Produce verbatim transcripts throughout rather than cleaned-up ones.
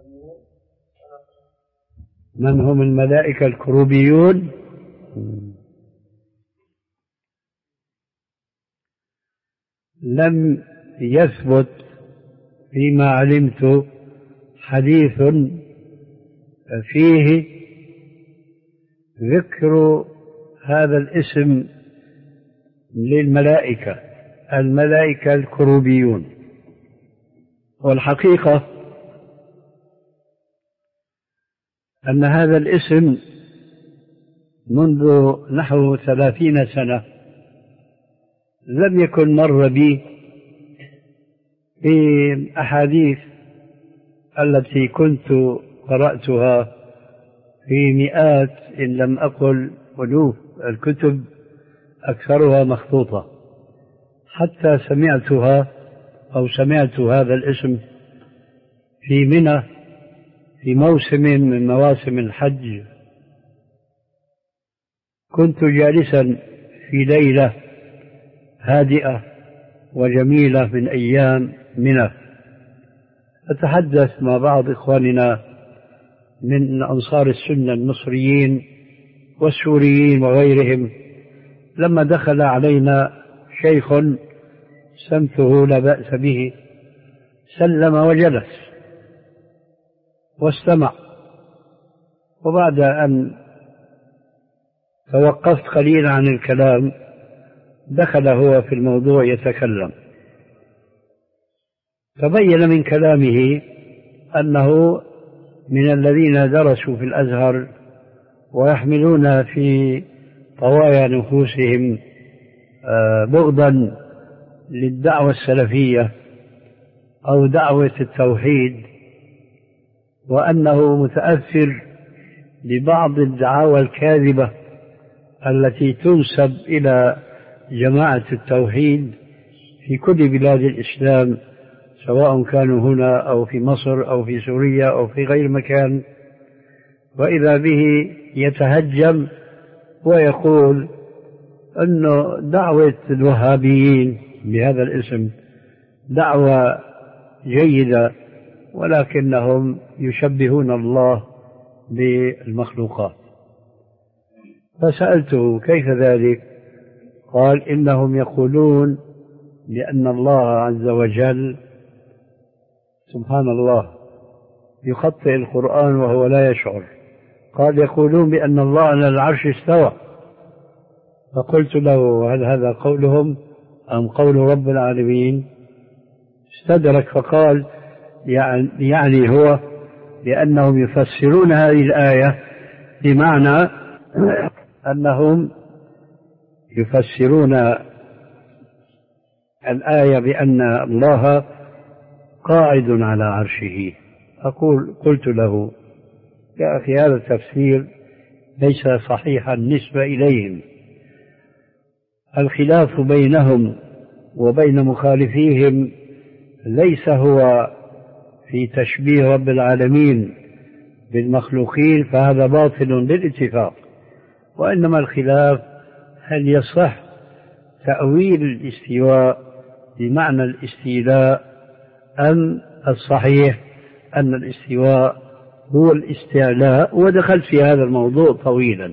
من هم الملائكة الكروبيون؟ لم يثبت فيما علمت حديث فيه ذكر هذا الاسم للملائكة، الملائكة الكروبيون. والحقيقة أن هذا الاسم منذ نحو ثلاثين سنة لم يكن مر بي في الأحاديث التي كنت قرأتها في مئات إن لم أقل ألوف الكتب أكثرها مخطوطة، حتى سمعتها أو سمعت هذا الاسم في منى في موسم من مواسم الحج. كنت جالسا في ليلة هادئة وجميلة من أيام منى، أتحدث مع بعض إخواننا من أنصار السنة المصريين والسوريين وغيرهم، لما دخل علينا شيخ سمته لا بأس به، سلم وجلس واستمع، وبعد أن توقفت قليلا عن الكلام دخل هو في الموضوع يتكلم. تبين من كلامه أنه من الذين درسوا في الأزهر ويحملون في طوايا نفوسهم بغضا للدعوة السلفية أو دعوة التوحيد، وأنه متأثر ببعض الدعاوى الكاذبة التي تنسب إلى جماعة التوحيد في كل بلاد الإسلام، سواء كانوا هنا أو في مصر أو في سوريا أو في غير مكان. وإذا به يتهجم ويقول أن دعوة الوهابيين بهذا الاسم دعوة جيدة، ولكنهم يشبهون الله بالمخلوقات. فسألته كيف ذلك؟ قال إنهم يقولون بأن الله عز وجل، سبحان الله، يخطئ القرآن وهو لا يشعر، قال يقولون بأن الله على العرش استوى. فقلت له هل هذا قولهم أم قول رب العالمين؟ استدرك فقال يعني, يعني هو لأنهم يفسرون هذه الآية بمعنى أنهم يفسرون الآية بأن الله قاعد على عرشه. أقول قلت له يا أخي هذا التفسير ليس صحيحا بالنسبة إليهم، الخلاف بينهم وبين مخالفيهم ليس هو في تشبيه رب العالمين بالمخلوقين، فهذا باطل بالاتفاق، وإنما الخلاف هل يصح تأويل الاستواء بمعنى الاستيلاء أم الصحيح أن الاستواء هو الاستعلاء. ودخلت في هذا الموضوع طويلا،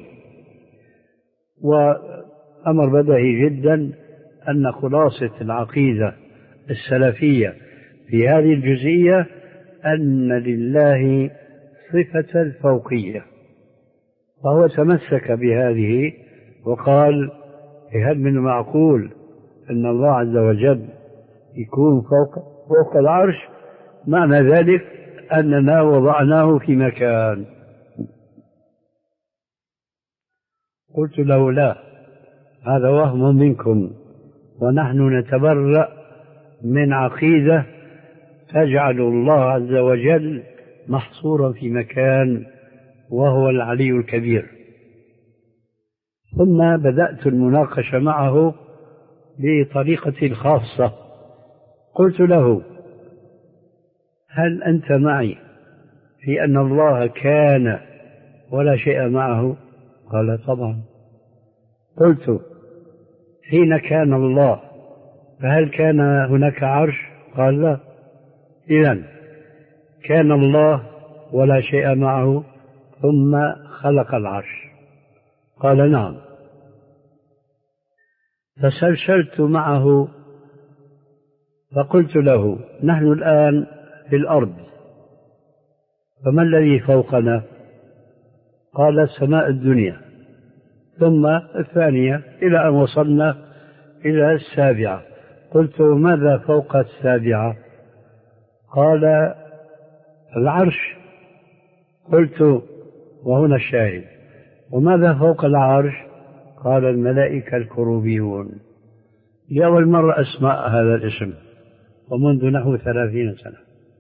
وأمر بدهي جدا أن خلاصة العقيدة السلفية في هذه الجزئية أن لله صفة الفوقية، فهو تمسك بهذه وقال هل من معقول أن الله عز وجل يكون فوق, فوق العرش؟ معنى ذلك أننا وضعناه في مكان. قلت له لا، هذا وهم منكم، ونحن نتبرأ من عقيدة تجعل الله عز وجل محصورا في مكان وهو العلي الكبير. ثم بدأت المناقشة معه بطريقتي الخاصة. قلت له هل أنت معي في أن الله كان ولا شيء معه؟ قال طبعا. قلت حين كان الله فهل كان هناك عرش؟ قال لا. إذن كان الله ولا شيء معه ثم خلق العرش؟ قال نعم. فسلسلت معه فقلت له نحن الآن في الأرض، فما الذي فوقنا؟ قال السماء الدنيا ثم الثانية إلى أن وصلنا إلى السابعة. قلت ماذا فوق السابعة؟ قال العرش. قلت وهنا الشاهد، وماذا فوق العرش؟ قال الملائكة الكروبيون. لأول مرة أسمع هذا الاسم ومنذ نحو ثلاثين سنة.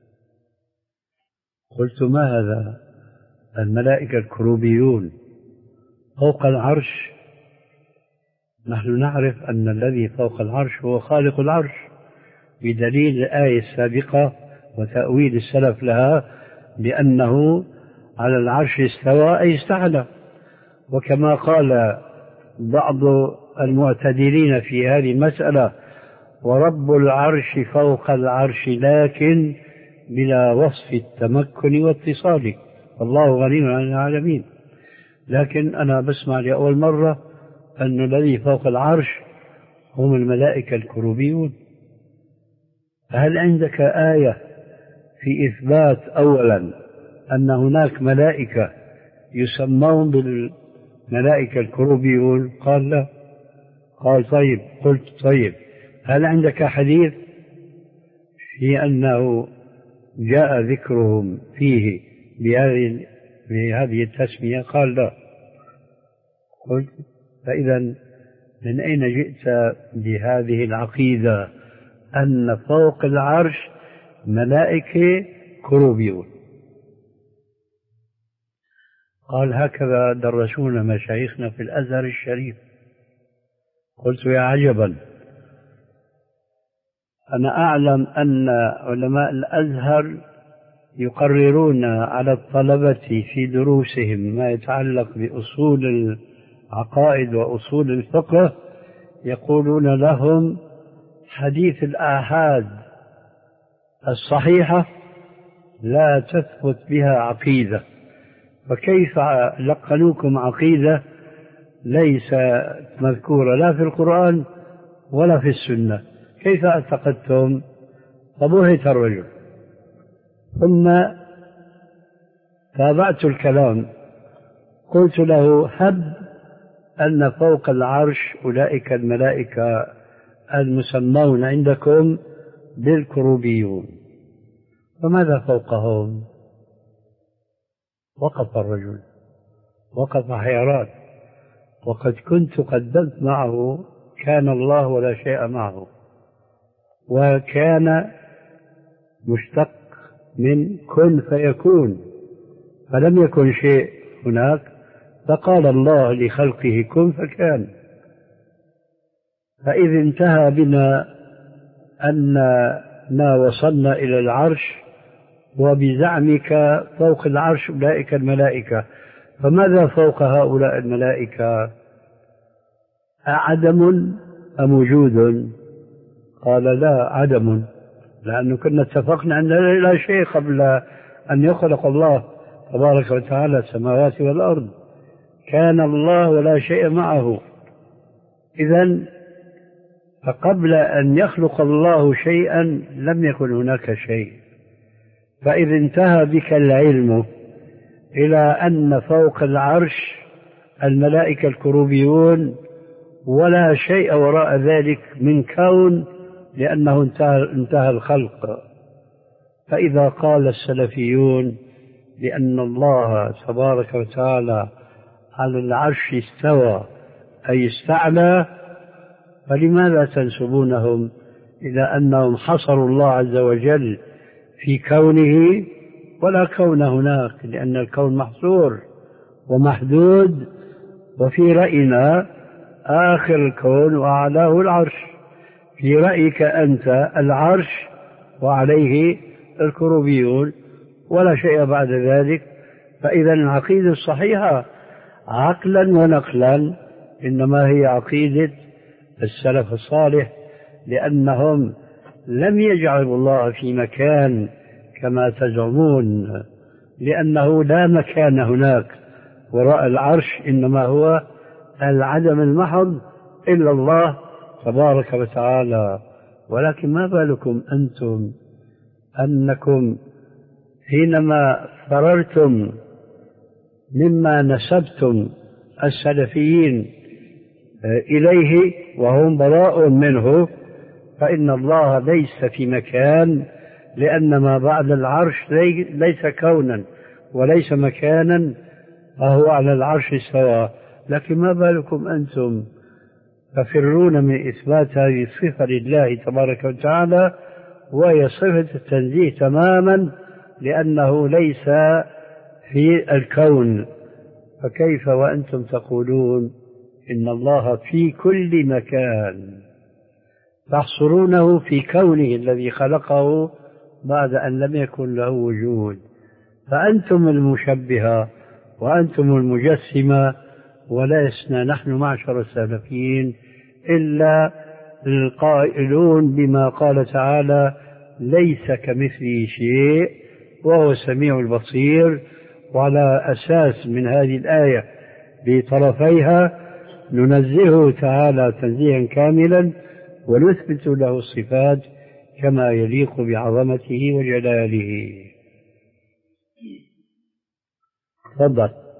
قلت ما هذا؟ الملائكة الكروبيون فوق العرش؟ نحن نعرف أن الذي فوق العرش هو خالق العرش بدليل الآية السابقة وتأويل السلف لها بأنه على العرش استوى أي استعلى. وكما قال بعض المعتدلين في هذه المسألة ورب العرش فوق العرش لكن بلا وصف التمكن واتصال، والله غني عن العالمين. لكن أنا بسمع لأول مرة أن الذي فوق العرش هم الملائكة الكروبيون. هل عندك آية في إثبات أولا أن هناك ملائكة يسمون بالملائكة الكروبيون؟ قال لا. قال طيب. قلت طيب هل عندك حديث في أنه جاء ذكرهم فيه بهذه بهذه التسمية؟ قال لا. قلت فإذا من أين جئت بهذه العقيدة أن فوق العرش ملائكة كروبيون؟ قال هكذا درسونا مشايخنا في الأزهر الشريف. قلت يا عجبا، أنا أعلم أن علماء الأزهر يقررون على الطلبة في دروسهم ما يتعلق بأصول العقائد وأصول الفقه، يقولون لهم حديث الآحاد الصحيحة لا تثبت بها عقيدة، فكيف لقنوكم عقيدة ليس مذكورة لا في القرآن ولا في السنة؟ كيف اعتقدتم؟ فبهت الرجل. ثم تابعت الكلام، قلت له هب أن فوق العرش أولئك الملائكة المسمون عندكم بالكروبيون، فماذا فوقهم؟ وقف الرجل، وقف حيران، وقد كنت قدمت معه كان الله ولا شيء معه، وكان مشتق من كن فيكون، فلم يكن شيء هناك فقال الله لخلقه كن فكان. فإذ انتهى بنا أننا وصلنا إلى العرش وبزعمك فوق العرش أولئك الملائكة، فماذا فوق هؤلاء الملائكة؟ أعدم أم وجود؟ قال لا عدم، لأنه كنا اتفقنا أن لا شيء قبل أن يخلق الله تبارك وتعالى السماوات والأرض، كان الله ولا شيء معه. إذن فقبل أن يخلق الله شيئا لم يكن هناك شيء. فإذ انتهى بك العلم إلى أن فوق العرش الملائكة الكروبيون ولا شيء وراء ذلك من كون، لأنه انتهى, انتهى الخلق. فإذا قال السلفيون بأن الله تبارك وتعالى على العرش استوى أي استعلى، فلماذا تنسبونهم إلى أنهم حصروا الله عز وجل في كونه ولا كون هناك؟ لأن الكون محصور ومحدود، وفي رأينا آخر الكون وأعلاه العرش، في رأيك أنت العرش وعليه الكروبيون ولا شيء بعد ذلك. فإذا العقيدة الصحيحة عقلا ونقلا إنما هي عقيدة السلف الصالح، لأنهم لم يجعلوا الله في مكان كما تزعمون، لأنه لا مكان هناك وراء العرش، إنما هو العدم المحض إلا الله تبارك وتعالى. ولكن ما بالكم أنتم أنكم حينما فررتم مما نسبتم السلفيين إليه وهم براء منه، فإن الله ليس في مكان، لأن ما بعد العرش ليس كونا وليس مكانا، فهو على العرش سواء. لكن ما بالكم أنتم تفرون من إثبات هذه الصفة لله تبارك وتعالى، وهي صفة التنزيه تماما، لأنه ليس في الكون. فكيف وأنتم تقولون إن الله في كل مكان، تحصرونه في كونه الذي خلقه بعد أن لم يكن له وجود؟ فأنتم المشبهة وأنتم المجسمة، ولسنا نحن معشر السلفيين إلا القائلون بما قال تعالى: ليس كمثله شيء وهو السميع البصير. وعلى أساس من هذه الآية بطرفيها ننزهه تعالى تنزيها كاملا، ونثبت له الصفات كما يليق بعظمته وجلاله. تفضل.